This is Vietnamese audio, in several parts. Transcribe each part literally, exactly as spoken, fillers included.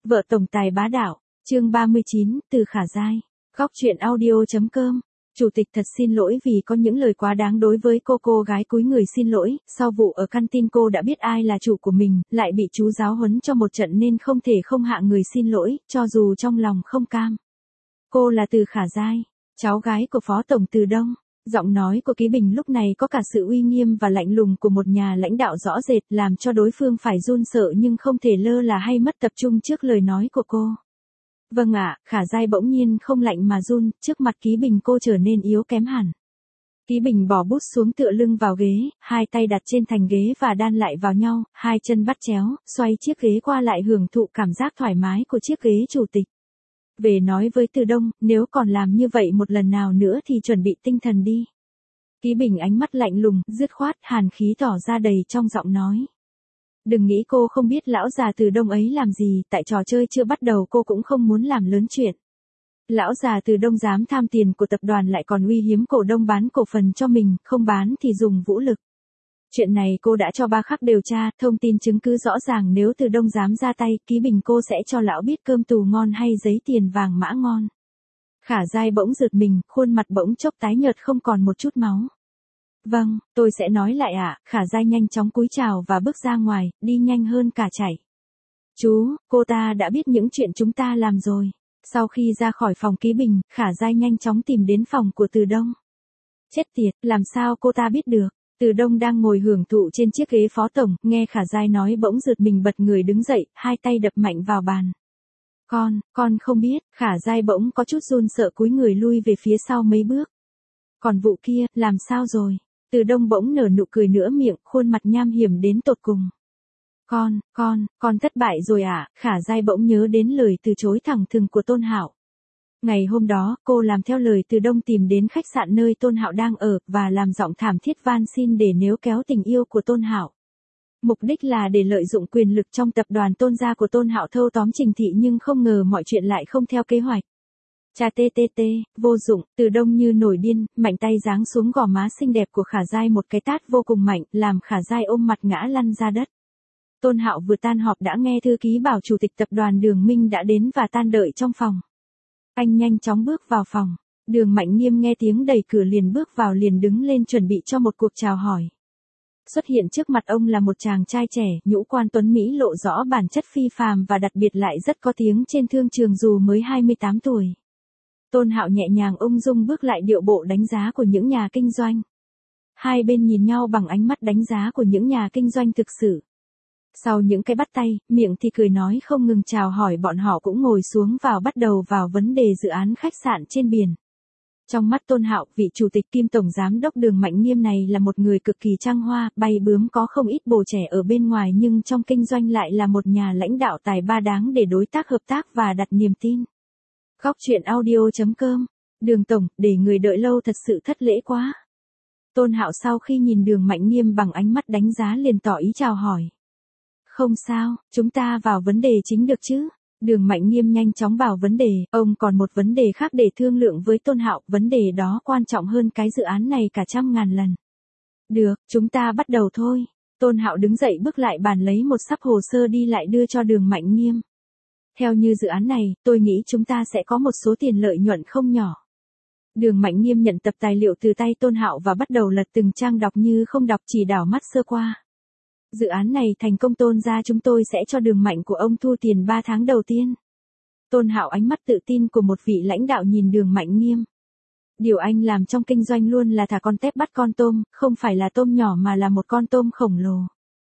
Vợ tổng tài bá đạo, chương ba mươi chín, từ Khả Giai. Góc truyện audio.com. Chủ tịch thật xin lỗi vì có những lời quá đáng đối với cô. Cô gái cúi người xin lỗi, sau vụ ở căn tin cô đã biết ai là chủ của mình, lại bị chú giáo huấn cho một trận nên không thể không hạ người xin lỗi, cho dù trong lòng không cam. Cô là Từ Khả Giai, cháu gái của Phó Tổng Từ Đông. Giọng nói của Ký Bình lúc này có cả sự uy nghiêm và lạnh lùng của một nhà lãnh đạo rõ rệt, làm cho đối phương phải run sợ nhưng không thể lơ là hay mất tập trung trước lời nói của cô. Vâng ạ, Khả Giai bỗng nhiên không lạnh mà run, trước mặt Ký Bình cô trở nên yếu kém hẳn. Ký Bình bỏ bút xuống tựa lưng vào ghế, hai tay đặt trên thành ghế và đan lại vào nhau, hai chân bắt chéo, xoay chiếc ghế qua lại hưởng thụ cảm giác thoải mái của chiếc ghế chủ tịch. Về nói với Từ Đông, nếu còn làm như vậy một lần nào nữa thì chuẩn bị tinh thần đi. Ký Bình ánh mắt lạnh lùng, dứt khoát, hàn khí tỏ ra đầy trong giọng nói. Đừng nghĩ cô không biết lão già Từ Đông ấy làm gì, tại trò chơi chưa bắt đầu cô cũng không muốn làm lớn chuyện. Lão già Từ Đông dám tham tiền của tập đoàn lại còn uy hiếm cổ đông bán cổ phần cho mình, không bán thì dùng vũ lực. Chuyện này cô đã cho ba khắc điều tra, thông tin chứng cứ rõ ràng, nếu Từ Đông dám ra tay, Ký Bình cô sẽ cho lão biết cơm tù ngon hay giấy tiền vàng mã ngon. Khả Giai bỗng giật mình, khuôn mặt bỗng chốc tái nhợt không còn một chút máu. Vâng, tôi sẽ nói lại ạ. Khả Giai nhanh chóng cúi chào và bước ra ngoài, đi nhanh hơn cả chạy. Chú, cô ta đã biết những chuyện chúng ta làm rồi. Sau khi ra khỏi phòng Ký Bình, Khả Giai nhanh chóng tìm đến phòng của Từ Đông. Chết tiệt, làm sao cô ta biết được? Từ Đông đang ngồi hưởng thụ trên chiếc ghế phó tổng, nghe Khả Giai nói bỗng giật mình bật người đứng dậy, hai tay đập mạnh vào bàn. Con, con không biết. Khả Giai bỗng có chút run sợ cúi người lui về phía sau mấy bước. Còn vụ kia, làm sao rồi? Từ Đông bỗng nở nụ cười nửa miệng, khuôn mặt nham hiểm đến tột cùng. Con, con, con thất bại rồi à? Khả Giai bỗng nhớ đến lời từ chối thẳng thừng của Tôn Hạo. Ngày hôm đó, cô làm theo lời Từ Đông tìm đến khách sạn nơi Tôn Hạo đang ở, và làm giọng thảm thiết van xin để níu kéo tình yêu của Tôn Hạo. Mục đích là để lợi dụng quyền lực trong tập đoàn Tôn gia của Tôn Hạo thâu tóm Trình Thị, nhưng không ngờ mọi chuyện lại không theo kế hoạch. Cha tê tê tê, vô dụng. Từ Đông như nổi điên, mạnh tay giáng xuống gò má xinh đẹp của Khả Giai một cái tát vô cùng mạnh, làm Khả Giai ôm mặt ngã lăn ra đất. Tôn Hạo vừa tan họp đã nghe thư ký bảo chủ tịch tập đoàn Đường Minh đã đến và tan đợi trong phòng. Anh nhanh chóng bước vào phòng. Đường Mạnh Nghiêm nghe tiếng đẩy cửa liền bước vào, liền đứng lên chuẩn bị cho một cuộc chào hỏi. Xuất hiện trước mặt ông là một chàng trai trẻ, nhũ quan tuấn Mỹ lộ rõ bản chất phi phàm và đặc biệt lại rất có tiếng trên thương trường dù mới hai mươi tám tuổi. Tôn Hạo nhẹ nhàng ung dung bước lại, điệu bộ đánh giá của những nhà kinh doanh. Hai bên nhìn nhau bằng ánh mắt đánh giá của những nhà kinh doanh thực sự. Sau những cái bắt tay, miệng thì cười nói không ngừng chào hỏi, bọn họ cũng ngồi xuống vào bắt đầu vào vấn đề dự án khách sạn trên biển. Trong mắt Tôn Hạo, vị chủ tịch kiêm tổng giám đốc Đường Mạnh Nghiêm này là một người cực kỳ trăng hoa, bay bướm, có không ít bồ trẻ ở bên ngoài, nhưng trong kinh doanh lại là một nhà lãnh đạo tài ba đáng để đối tác hợp tác và đặt niềm tin. Góc truyện audio.com. Đường Tổng, để người đợi lâu thật sự thất lễ quá. Tôn Hạo sau khi nhìn Đường Mạnh Nghiêm bằng ánh mắt đánh giá liền tỏ ý chào hỏi. Không sao, chúng ta vào vấn đề chính được chứ. Đường Mạnh Nghiêm nhanh chóng vào vấn đề, ông còn một vấn đề khác để thương lượng với Tôn Hạo, vấn đề đó quan trọng hơn cái dự án này cả trăm ngàn lần. Được, chúng ta bắt đầu thôi. Tôn Hạo đứng dậy bước lại bàn lấy một sắp hồ sơ đi lại đưa cho Đường Mạnh Nghiêm. Theo như dự án này, tôi nghĩ chúng ta sẽ có một số tiền lợi nhuận không nhỏ. Đường Mạnh Nghiêm nhận tập tài liệu từ tay Tôn Hạo và bắt đầu lật từng trang, đọc như không đọc, chỉ đảo mắt sơ qua. Dự án này thành công, Tôn gia chúng tôi sẽ cho Đường Mạnh của ông thu tiền ba tháng đầu tiên. Tôn Hạo ánh mắt tự tin của một vị lãnh đạo nhìn Đường Mạnh Nghiêm. Điều anh làm trong kinh doanh luôn là thả con tép bắt con tôm, không phải là tôm nhỏ mà là một con tôm khổng lồ.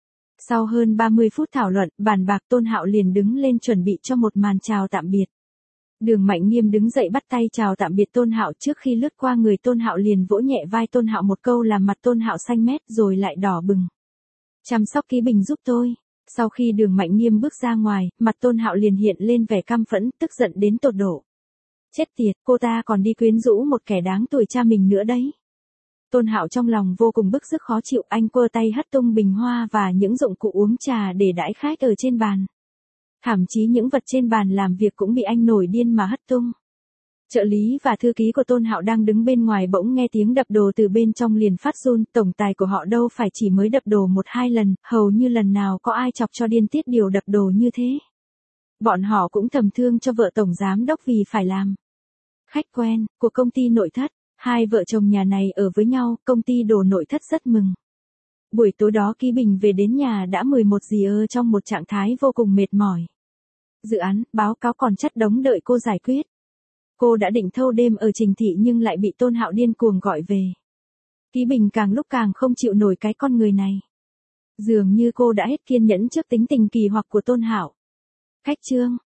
Sau hơn ba mươi phút thảo luận, bàn bạc, Tôn Hạo liền đứng lên chuẩn bị cho một màn chào tạm biệt. Đường Mạnh Nghiêm đứng dậy bắt tay chào tạm biệt Tôn Hạo, trước khi lướt qua người Tôn Hạo liền vỗ nhẹ vai Tôn Hạo một câu làm mặt Tôn Hạo xanh mét rồi lại đỏ bừng. Chăm sóc Ký Bình giúp tôi. Sau khi Đường Mạnh Nghiêm bước ra ngoài, mặt Tôn Hạo liền hiện lên vẻ căm phẫn, tức giận đến tột độ. Chết tiệt, cô ta còn đi quyến rũ một kẻ đáng tuổi cha mình nữa đấy. Tôn Hạo trong lòng vô cùng bức rứt khó chịu, anh quơ tay hất tung bình hoa và những dụng cụ uống trà để đãi khách ở trên bàn. Thậm chí những vật trên bàn làm việc cũng bị anh nổi điên mà hất tung. Trợ lý và thư ký của Tôn Hạo đang đứng bên ngoài bỗng nghe tiếng đập đồ từ bên trong liền phát run, tổng tài của họ đâu phải chỉ mới đập đồ một hai lần, hầu như lần nào có ai chọc cho điên tiết điều đập đồ như thế. Bọn họ cũng thầm thương cho vợ tổng giám đốc vì phải làm khách quen của công ty nội thất. Hai vợ chồng nhà này ở với nhau, công ty đồ nội thất rất mừng. Buổi tối đó Ký Bình về đến nhà đã mười một giờ trong một trạng thái vô cùng mệt mỏi. Dự án, báo cáo còn chất đống đợi cô giải quyết. Cô đã định thâu đêm ở Trình Thị nhưng lại bị Tôn Hạo điên cuồng gọi về. Ký Bình càng lúc càng không chịu nổi cái con người này. Dường như cô đã hết kiên nhẫn trước tính tình kỳ hoặc của Tôn Hạo. Khách trương,